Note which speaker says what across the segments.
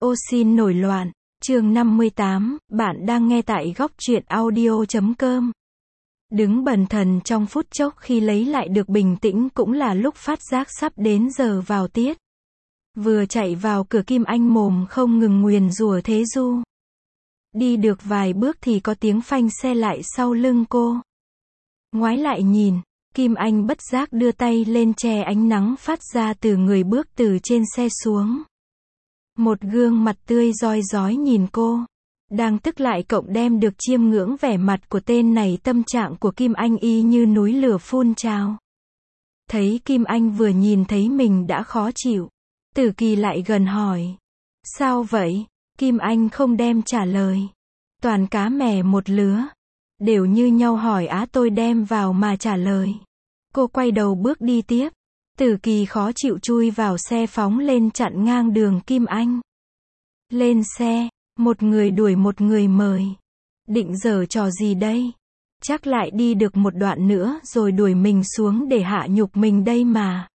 Speaker 1: Ô xin nổi loạn, chương 58, bạn đang nghe tại góc truyện audio.com. Đứng bần thần trong phút chốc khi lấy lại được bình tĩnh cũng là lúc phát giác sắp đến giờ vào tiết. Vừa chạy vào cửa Kim Anh mồm không ngừng nguyền rủa Thế Du. Đi được vài bước thì có tiếng phanh xe lại sau lưng cô. Ngoái lại nhìn, Kim Anh bất giác đưa tay lên che ánh nắng phát ra từ người bước từ trên xe xuống. Một gương mặt tươi rói rói nhìn cô. Đang tức lại cộng đem được chiêm ngưỡng vẻ mặt của tên này, tâm trạng của Kim Anh y như núi lửa phun trào. Thấy Kim Anh vừa nhìn thấy mình đã khó chịu. Tử Kỳ lại gần hỏi. Sao vậy? Kim Anh không đem trả lời. Toàn cá mè một lứa. Đều như nhau hỏi tôi đem vào mà trả lời. Cô quay đầu bước đi tiếp. Tử Kỳ khó chịu chui vào xe phóng lên chặn ngang đường Kim Anh. Lên xe, một người đuổi một người mời. Định giở trò gì đây? Chắc lại đi được một đoạn nữa rồi đuổi mình xuống để hạ nhục mình đây mà.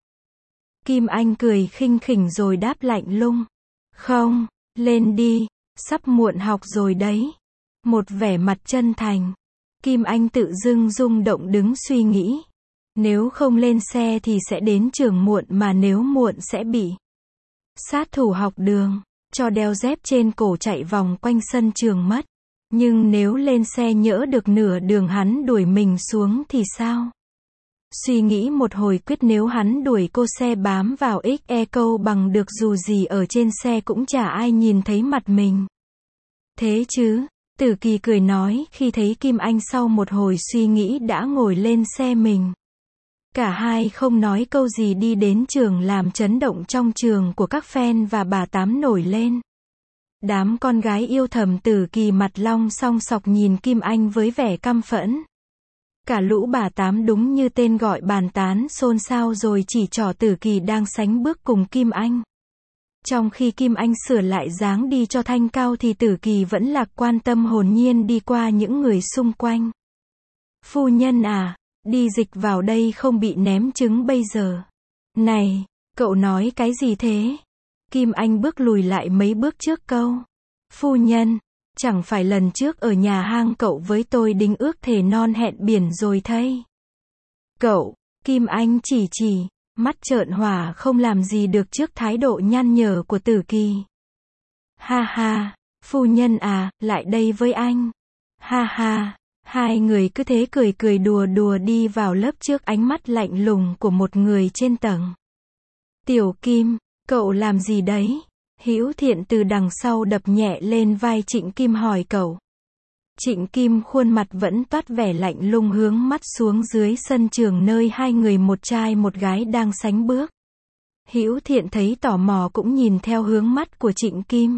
Speaker 1: Kim Anh cười khinh khỉnh rồi đáp lạnh lùng. Không, lên đi, sắp muộn học rồi đấy. Một vẻ mặt chân thành. Kim Anh tự dưng rung động đứng suy nghĩ. Nếu không lên xe thì sẽ đến trường muộn, mà nếu muộn sẽ bị sát thủ học đường cho đeo dép trên cổ chạy vòng quanh sân trường mất. Nhưng nếu lên xe nhỡ được nửa đường hắn đuổi mình xuống thì sao? Suy nghĩ một hồi quyết nếu hắn đuổi cô xe bám vào XE câu bằng được, dù gì ở trên xe cũng chả ai nhìn thấy mặt mình. Thế chứ? Tử Kỳ cười nói khi thấy Kim Anh sau một hồi suy nghĩ đã ngồi lên xe mình. Cả hai không nói câu gì đi đến trường làm chấn động trong trường của các fan và bà Tám nổi lên. Đám con gái yêu thầm Tử Kỳ mặt long song sọc nhìn Kim Anh với vẻ căm phẫn. Cả lũ bà Tám đúng như tên gọi bàn tán xôn xao rồi chỉ trỏ Tử Kỳ đang sánh bước cùng Kim Anh. Trong khi Kim Anh sửa lại dáng đi cho thanh cao thì Tử Kỳ vẫn lạc quan tâm hồn nhiên đi qua những người xung quanh. Phu nhân à, đi dịch vào đây không bị ném trứng bây giờ. Này, cậu nói cái gì thế? Kim Anh bước lùi lại mấy bước trước câu. Phu nhân, chẳng phải lần trước ở nhà hang cậu với tôi đính ước thề non hẹn biển rồi thay. Cậu, Kim Anh chỉ, mắt trợn hỏa không làm gì được trước thái độ nhăn nhở của Tử Kỳ. Ha ha, phu nhân à, lại đây với anh. Ha ha. Hai người cứ thế cười cười đùa đùa đi vào lớp trước ánh mắt lạnh lùng của một người trên tầng. Tiểu Kim, cậu làm gì đấy? Hữu Thiện từ đằng sau đập nhẹ lên vai Trịnh Kim hỏi cậu. Trịnh Kim khuôn mặt vẫn toát vẻ lạnh lùng hướng mắt xuống dưới sân trường nơi hai người một trai một gái đang sánh bước. Hữu Thiện thấy tò mò cũng nhìn theo hướng mắt của Trịnh Kim.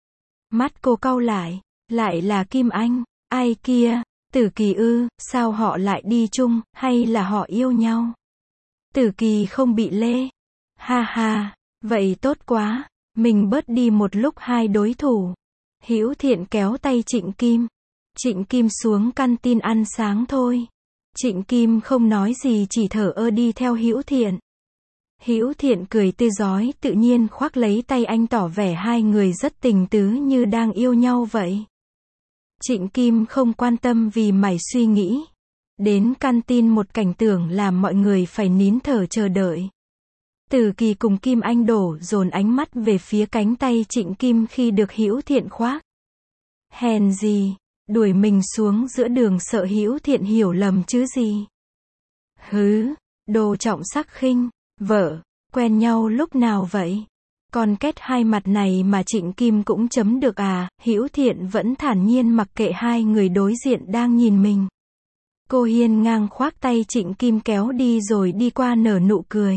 Speaker 1: Mắt cô cau lại là Kim Anh, ai kia? Tử Kỳ ư, sao họ lại đi chung, hay là họ yêu nhau? Tử Kỳ không bị lê. Ha ha, vậy tốt quá, mình bớt đi một lúc hai đối thủ. Hữu Thiện kéo tay Trịnh Kim. Trịnh Kim xuống canteen ăn sáng thôi. Trịnh Kim không nói gì chỉ thở ơ đi theo Hữu Thiện. Hữu Thiện cười tươi rói tự nhiên khoác lấy tay anh tỏ vẻ hai người rất tình tứ như đang yêu nhau vậy. Trịnh Kim không quan tâm vì mải suy nghĩ. Đến canteen một cảnh tượng làm mọi người phải nín thở chờ đợi. Tử Kỳ cùng Kim Anh đổ dồn ánh mắt về phía cánh tay Trịnh Kim khi được Hữu Thiện khoác. Hèn gì, đuổi mình xuống giữa đường sợ Hữu Thiện hiểu lầm chứ gì. Hứ, đồ trọng sắc khinh, vợ, quen nhau lúc nào vậy? Con két hai mặt này mà Trịnh Kim cũng chấm được à? Hữu Thiện vẫn thản nhiên mặc kệ hai người đối diện đang nhìn mình. Cô hiên ngang khoác tay Trịnh Kim kéo đi rồi đi qua nở nụ cười.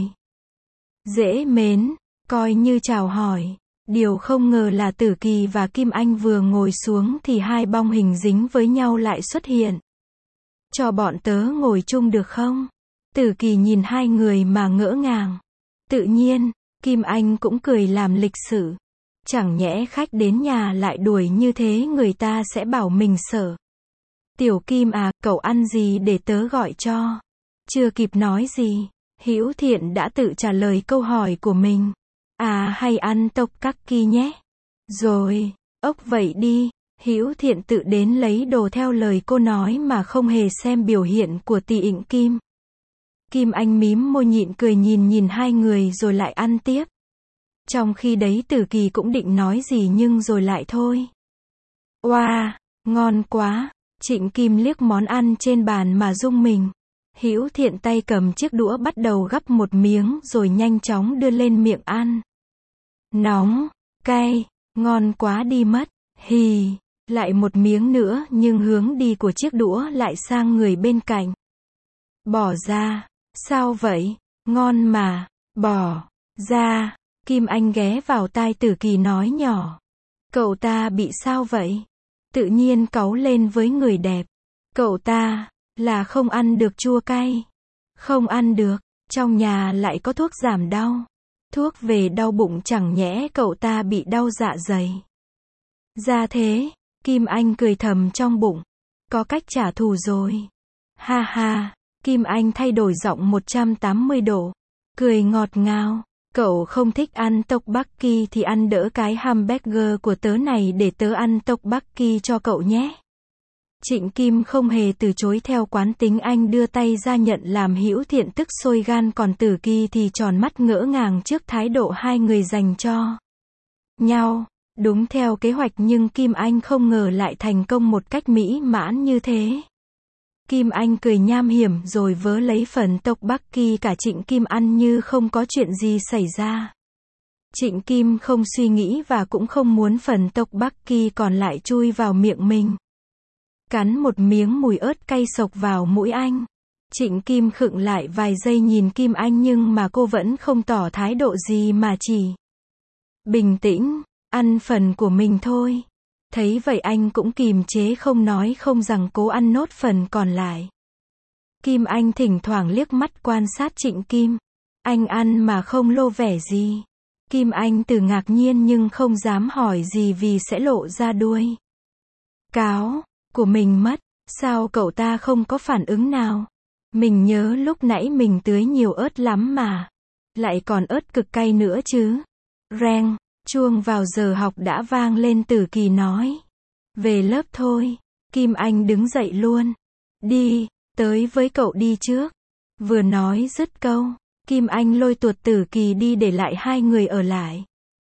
Speaker 1: Dễ mến, coi như chào hỏi. Điều không ngờ là Tử Kỳ và Kim Anh vừa ngồi xuống thì hai bong hình dính với nhau lại xuất hiện. Cho bọn tớ ngồi chung được không? Tử Kỳ nhìn hai người mà ngỡ ngàng. Tự nhiên, Kim Anh cũng cười làm lịch sự. Chẳng nhẽ khách đến nhà lại đuổi như thế người ta sẽ bảo mình sợ. Tiểu Kim à, cậu ăn gì để tớ gọi cho? Chưa kịp nói gì, Hữu Thiện đã tự trả lời câu hỏi của mình. À hay ăn tteokbokki nhé. Rồi, ốc vậy đi. Hữu Thiện tự đến lấy đồ theo lời cô nói mà không hề xem biểu hiện của Tỷ Ịnh Kim. Kim Anh mím môi nhịn cười nhìn hai người rồi lại ăn tiếp. Trong khi đấy Tử Kỳ cũng định nói gì nhưng rồi lại thôi. Oa, ngon quá. Trịnh Kim liếc món ăn trên bàn mà rung mình. Hữu Thiện tay cầm chiếc đũa bắt đầu gắp một miếng rồi nhanh chóng đưa lên miệng ăn. Nóng, cay, ngon quá đi mất. Hì, lại một miếng nữa nhưng hướng đi của chiếc đũa lại sang người bên cạnh. Bỏ ra, sao vậy? Ngon mà, bỏ ra. Kim Anh ghé vào tai Tử Kỳ nói nhỏ. Cậu ta bị sao vậy? Tự nhiên cáu lên với người đẹp. Cậu ta là không ăn được chua cay. Không ăn được, trong nhà lại có thuốc giảm đau. Thuốc về đau bụng chẳng nhẽ cậu ta bị đau dạ dày. Ra thế, Kim Anh cười thầm trong bụng. Có cách trả thù rồi. Ha ha, Kim Anh thay đổi giọng 180 độ. Cười ngọt ngào. Cậu không thích ăn tteokbokki thì ăn đỡ cái hamburger của tớ này để tớ ăn tteokbokki cho cậu nhé. Trịnh Kim không hề từ chối theo quán tính anh đưa tay ra nhận làm Hữu Thiện tức sôi gan còn Tử Kỳ thì tròn mắt ngỡ ngàng trước thái độ hai người dành cho nhau. Đúng theo kế hoạch nhưng Kim Anh không ngờ lại thành công một cách mỹ mãn như thế. Kim Anh cười nham hiểm rồi vớ lấy phần tteokbokki cả Trịnh Kim ăn như không có chuyện gì xảy ra. Trịnh Kim không suy nghĩ và cũng không muốn phần tteokbokki còn lại chui vào miệng mình. Cắn một miếng mùi ớt cay xộc vào mũi anh. Trịnh Kim khựng lại vài giây nhìn Kim Anh nhưng mà cô vẫn không tỏ thái độ gì mà chỉ bình tĩnh, ăn phần của mình thôi. Thấy vậy anh cũng kìm chế không nói không rằng cố ăn nốt phần còn lại. Kim Anh thỉnh thoảng liếc mắt quan sát Trịnh Kim. Anh ăn mà không lộ vẻ gì. Kim Anh từ ngạc nhiên nhưng không dám hỏi gì vì sẽ lộ ra đuôi cáo của mình mất. Sao cậu ta không có phản ứng nào? Mình nhớ lúc nãy mình tưới nhiều ớt lắm mà. Lại còn ớt cực cay nữa chứ. Reng, chuông vào giờ học đã vang lên. Tử Kỳ nói. Về lớp thôi. Kim Anh đứng dậy luôn. Đi, tới với cậu đi trước. Vừa nói dứt câu, Kim Anh lôi tuột Tử Kỳ đi để lại hai người ở lại.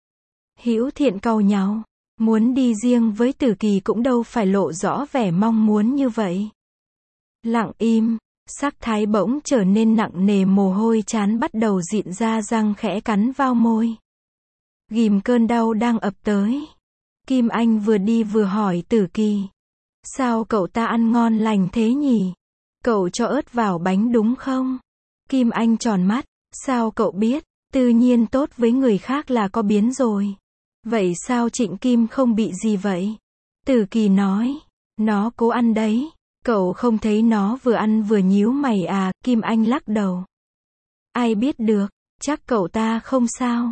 Speaker 1: Hữu Thiện cau nhàu. Muốn đi riêng với Tử Kỳ cũng đâu phải lộ rõ vẻ mong muốn như vậy. Lặng im, sắc thái bỗng trở nên nặng nề mồ hôi trán bắt đầu dịn ra răng khẽ cắn vào môi. Ghìm cơn đau đang ập tới. Kim Anh vừa đi vừa hỏi Tử Kỳ. Sao cậu ta ăn ngon lành thế nhỉ? Cậu cho ớt vào bánh đúng không? Kim Anh tròn mắt. Sao cậu biết? Tự nhiên tốt với người khác là có biến rồi. Vậy sao Trịnh Kim không bị gì vậy? Tử Kỳ nói. Nó cố ăn đấy. Cậu không thấy nó vừa ăn vừa nhíu mày à? Kim Anh lắc đầu. Ai biết được, chắc cậu ta không sao.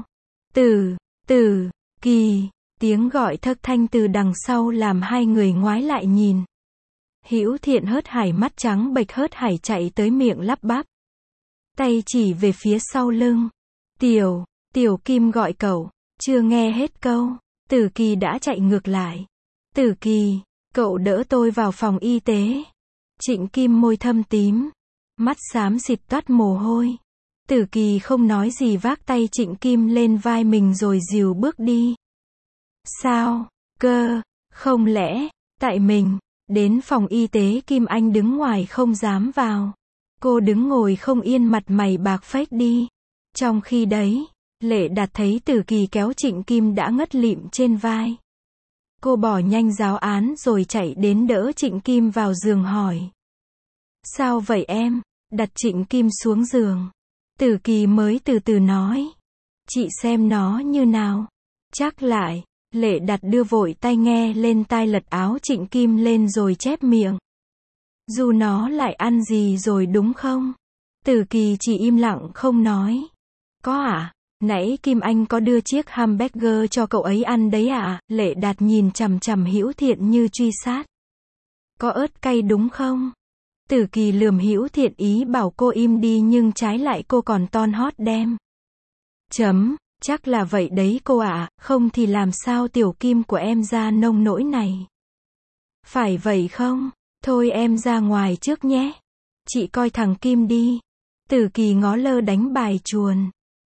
Speaker 1: Tử Kỳ. Tiếng gọi thất thanh từ đằng sau làm hai người ngoái lại nhìn. Hữu Thiện hớt hải mắt trắng bệch hớt hải chạy tới miệng lắp bắp. Tay chỉ về phía sau lưng. Tiểu Kim gọi cậu. Chưa nghe hết câu. Tử Kỳ đã chạy ngược lại. Tử Kỳ, cậu đỡ tôi vào phòng y tế. Trịnh Kim môi thâm tím. Mắt xám xịt toát mồ hôi. Tử Kỳ không nói gì vác tay Trịnh Kim lên vai mình rồi dìu bước đi. Sao cơ, không lẽ, tại mình, đến phòng y tế Kim Anh đứng ngoài không dám vào. Cô đứng ngồi không yên mặt mày bạc phách đi. Trong khi đấy, Lệ Đạt thấy Tử Kỳ kéo Trịnh Kim đã ngất lịm trên vai. Cô bỏ nhanh giáo án rồi chạy đến đỡ Trịnh Kim vào giường hỏi. Sao vậy em? Đặt Trịnh Kim xuống giường. Tử Kỳ mới từ từ nói. Chị xem nó như nào. Chắc lại. Lệ Đạt đưa vội tai nghe lên tai lật áo Trịnh Kim lên rồi chép miệng. Dù nó lại ăn gì rồi đúng không? Tử Kỳ chỉ im lặng không nói. Có à? Nãy Kim Anh có đưa chiếc hamburger cho cậu ấy ăn đấy à? Lệ Đạt nhìn chằm chằm Hữu Thiện như truy sát. Có ớt cay đúng không? Tử Kỳ lườm Hữu Thiện ý bảo cô im đi nhưng trái lại cô còn ton hót đem Chắc là vậy đấy cô ạ, không thì làm sao tiểu Kim của em ra nông nỗi này. Phải vậy không? Thôi em ra ngoài trước nhé. Chị coi thằng Kim đi. Tử Kỳ ngó lơ đánh bài chuồn.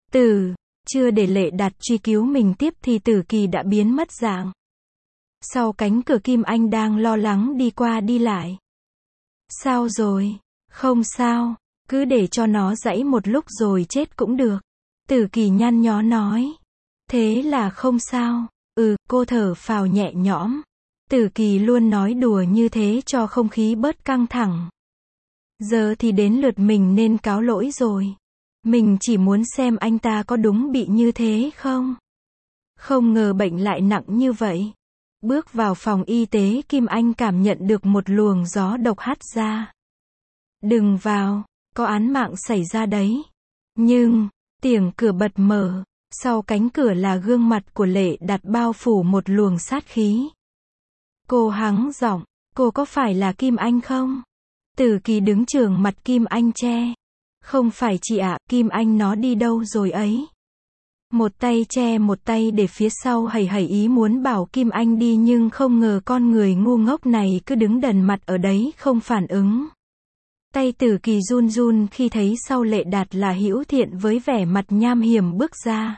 Speaker 1: Chưa để Lệ Đạt truy cứu mình tiếp thì Tử Kỳ đã biến mất dạng. Sau cánh cửa Kim Anh đang lo lắng đi qua đi lại. Sao rồi? Không sao, cứ để cho nó giãy một lúc rồi chết cũng được. Tử Kỳ nhăn nhó nói. Thế là không sao. Cô thở phào nhẹ nhõm. Tử Kỳ luôn nói đùa như thế cho không khí bớt căng thẳng. Giờ thì đến lượt mình nên cáo lỗi rồi. Mình chỉ muốn xem anh ta có đúng bị như thế không. Không ngờ bệnh lại nặng như vậy. Bước vào phòng y tế, Kim Anh cảm nhận được một luồng gió độc hắt ra. Đừng vào, có án mạng xảy ra đấy. Nhưng, tiếng cửa bật mở, sau cánh cửa là gương mặt của Lệ Đạt bao phủ một luồng sát khí. Cô hắng giọng, cô có phải là Kim Anh không? Tử Kỳ đứng chưởng mặt Kim Anh che. Không phải chị ạ, Kim Anh nó đi đâu rồi ấy? Một tay che một tay để phía sau hầy hầy ý muốn bảo Kim Anh đi nhưng không ngờ con người ngu ngốc này cứ đứng đần mặt ở đấy không phản ứng. Tay Tử Kỳ run run khi thấy sau Lệ Đạt là Hữu Thiện với vẻ mặt nham hiểm bước ra.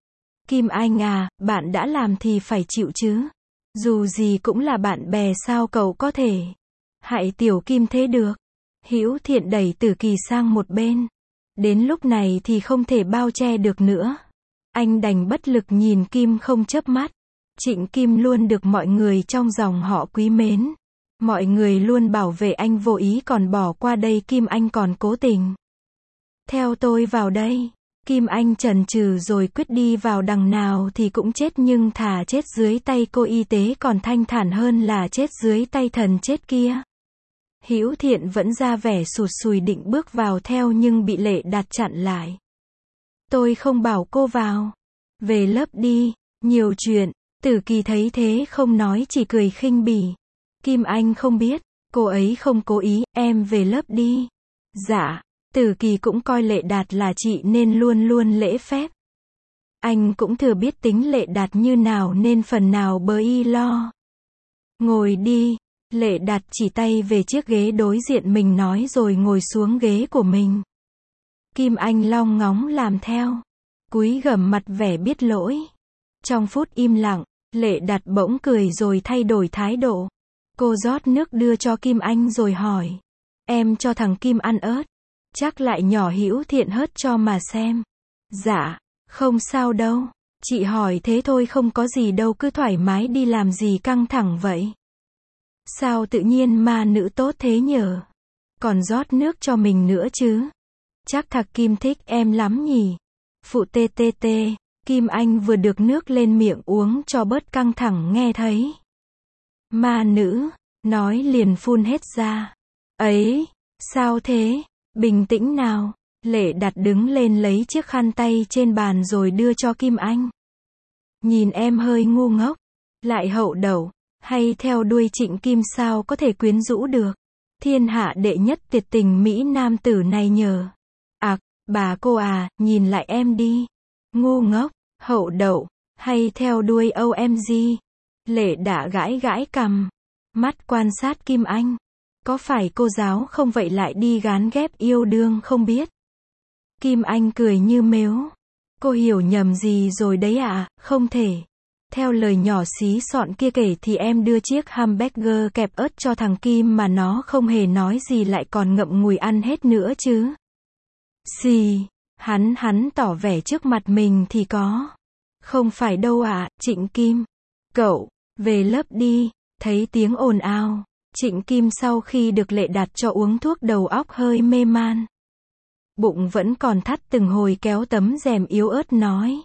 Speaker 1: Kim Anh à, bạn đã làm thì phải chịu chứ. Dù gì cũng là bạn bè sao cậu có thể hại tiểu Kim thế được. Hữu Thiện đẩy Tử Kỳ sang một bên. Đến lúc này thì không thể bao che được nữa. Anh đành bất lực nhìn Kim không chớp mắt. Trịnh Kim luôn được mọi người trong dòng họ quý mến. Mọi người luôn bảo vệ anh vô ý còn bỏ qua đây Kim Anh còn cố tình. Theo tôi vào đây. Kim Anh chần chừ rồi quyết đi vào đằng nào thì cũng chết nhưng thà chết dưới tay cô y tế còn thanh thản hơn là chết dưới tay thần chết kia. Hữu Thiện vẫn ra vẻ sụt sùi định bước vào theo nhưng bị Lệ Đạt chặn lại. Tôi không bảo cô vào. Về lớp đi, nhiều chuyện. Tử Kỳ thấy thế không nói chỉ cười khinh bỉ. Kim Anh không biết, cô ấy không cố ý, em về lớp đi. Dạ, Tử Kỳ cũng coi Lệ Đạt là chị nên luôn luôn lễ phép. Anh cũng thừa biết tính Lệ Đạt như nào nên phần nào bơ y lo. Ngồi đi. Lệ Đạt chỉ tay về chiếc ghế đối diện mình nói rồi ngồi xuống ghế của mình. Kim Anh long ngóng làm theo. Cúi gằm mặt vẻ biết lỗi. Trong phút im lặng, Lệ Đạt bỗng cười rồi thay đổi thái độ. Cô rót nước đưa cho Kim Anh rồi hỏi. Em cho thằng Kim ăn ớt. Chắc lại nhỏ Hữu Thiện hớt cho mà xem. Dạ, không sao đâu. Chị hỏi thế thôi không có gì đâu cứ thoải mái đi làm gì căng thẳng vậy. Sao tự nhiên ma nữ tốt thế nhở? Còn rót nước cho mình nữa chứ. Chắc thằng Kim thích em lắm nhỉ. Phụ tê tê tê. Kim Anh vừa được nước lên miệng uống cho bớt căng thẳng nghe thấy. Ma nữ. Nói liền phun hết ra. Ấy, sao thế? Bình tĩnh nào. Lệ Đạt đứng lên lấy chiếc khăn tay trên bàn rồi đưa cho Kim Anh. Nhìn em hơi ngu ngốc. Lại hậu đậu. Hay theo đuôi Trịnh Kim sao có thể quyến rũ được. Thiên hạ đệ nhất tuyệt tình Mỹ nam tử này nhờ. Bà cô à, nhìn lại em đi. Ngu ngốc, hậu đậu, hay theo đuôi OMG. Lệ đã gãi gãi cằm. Mắt quan sát Kim Anh. Có phải cô giáo không vậy lại đi gán ghép yêu đương không biết. Kim Anh cười như mếu. Cô hiểu nhầm gì rồi đấy ạ, không thể. Theo lời nhỏ xí xọn kia kể thì em đưa chiếc hamburger kẹp ớt cho thằng Kim mà nó không hề nói gì lại còn ngậm ngùi ăn hết nữa chứ. Xì, hắn tỏ vẻ trước mặt mình thì có. Không phải đâu ạ, Trịnh Kim. Cậu, về lớp đi, thấy tiếng ồn ào. Trịnh Kim sau khi được Lệ Đạt cho uống thuốc đầu óc hơi mê man. Bụng vẫn còn thắt từng hồi kéo tấm rèm yếu ớt nói.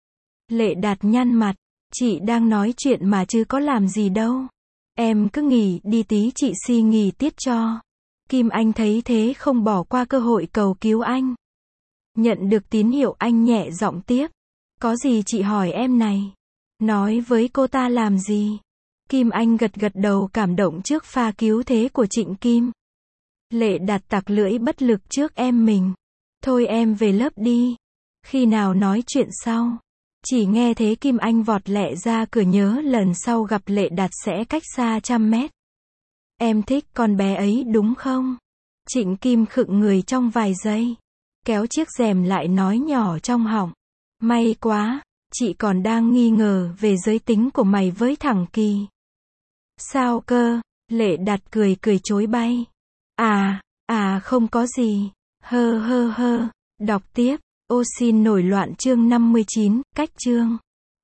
Speaker 1: Lệ Đạt nhăn mặt. Chị đang nói chuyện mà chứ có làm gì đâu. Em cứ nghỉ đi tí chị xin nghỉ tiết cho. Kim Anh thấy thế không bỏ qua cơ hội cầu cứu anh. Nhận được tín hiệu anh nhẹ giọng tiếp. Có gì chị hỏi em này. Nói với cô ta làm gì. Kim Anh gật gật đầu cảm động trước pha cứu thế của Trịnh Kim. Lệ Đạt tặc lưỡi bất lực trước em mình. Thôi em về lớp đi. Khi nào nói chuyện sau. Chỉ nghe thế Kim Anh vọt lẹ ra cửa nhớ lần sau gặp Lệ Đạt sẽ cách xa 100 mét. Em thích con bé ấy đúng không? Trịnh Kim khựng người trong vài giây. Kéo chiếc rèm lại nói nhỏ trong họng. May quá, chị còn đang nghi ngờ về giới tính của mày với thằng Kỳ. Sao cơ? Lệ Đạt cười chối bay. Không có gì. Hơ. Đọc tiếp. Ô xin nổi loạn chương 59, cách chương.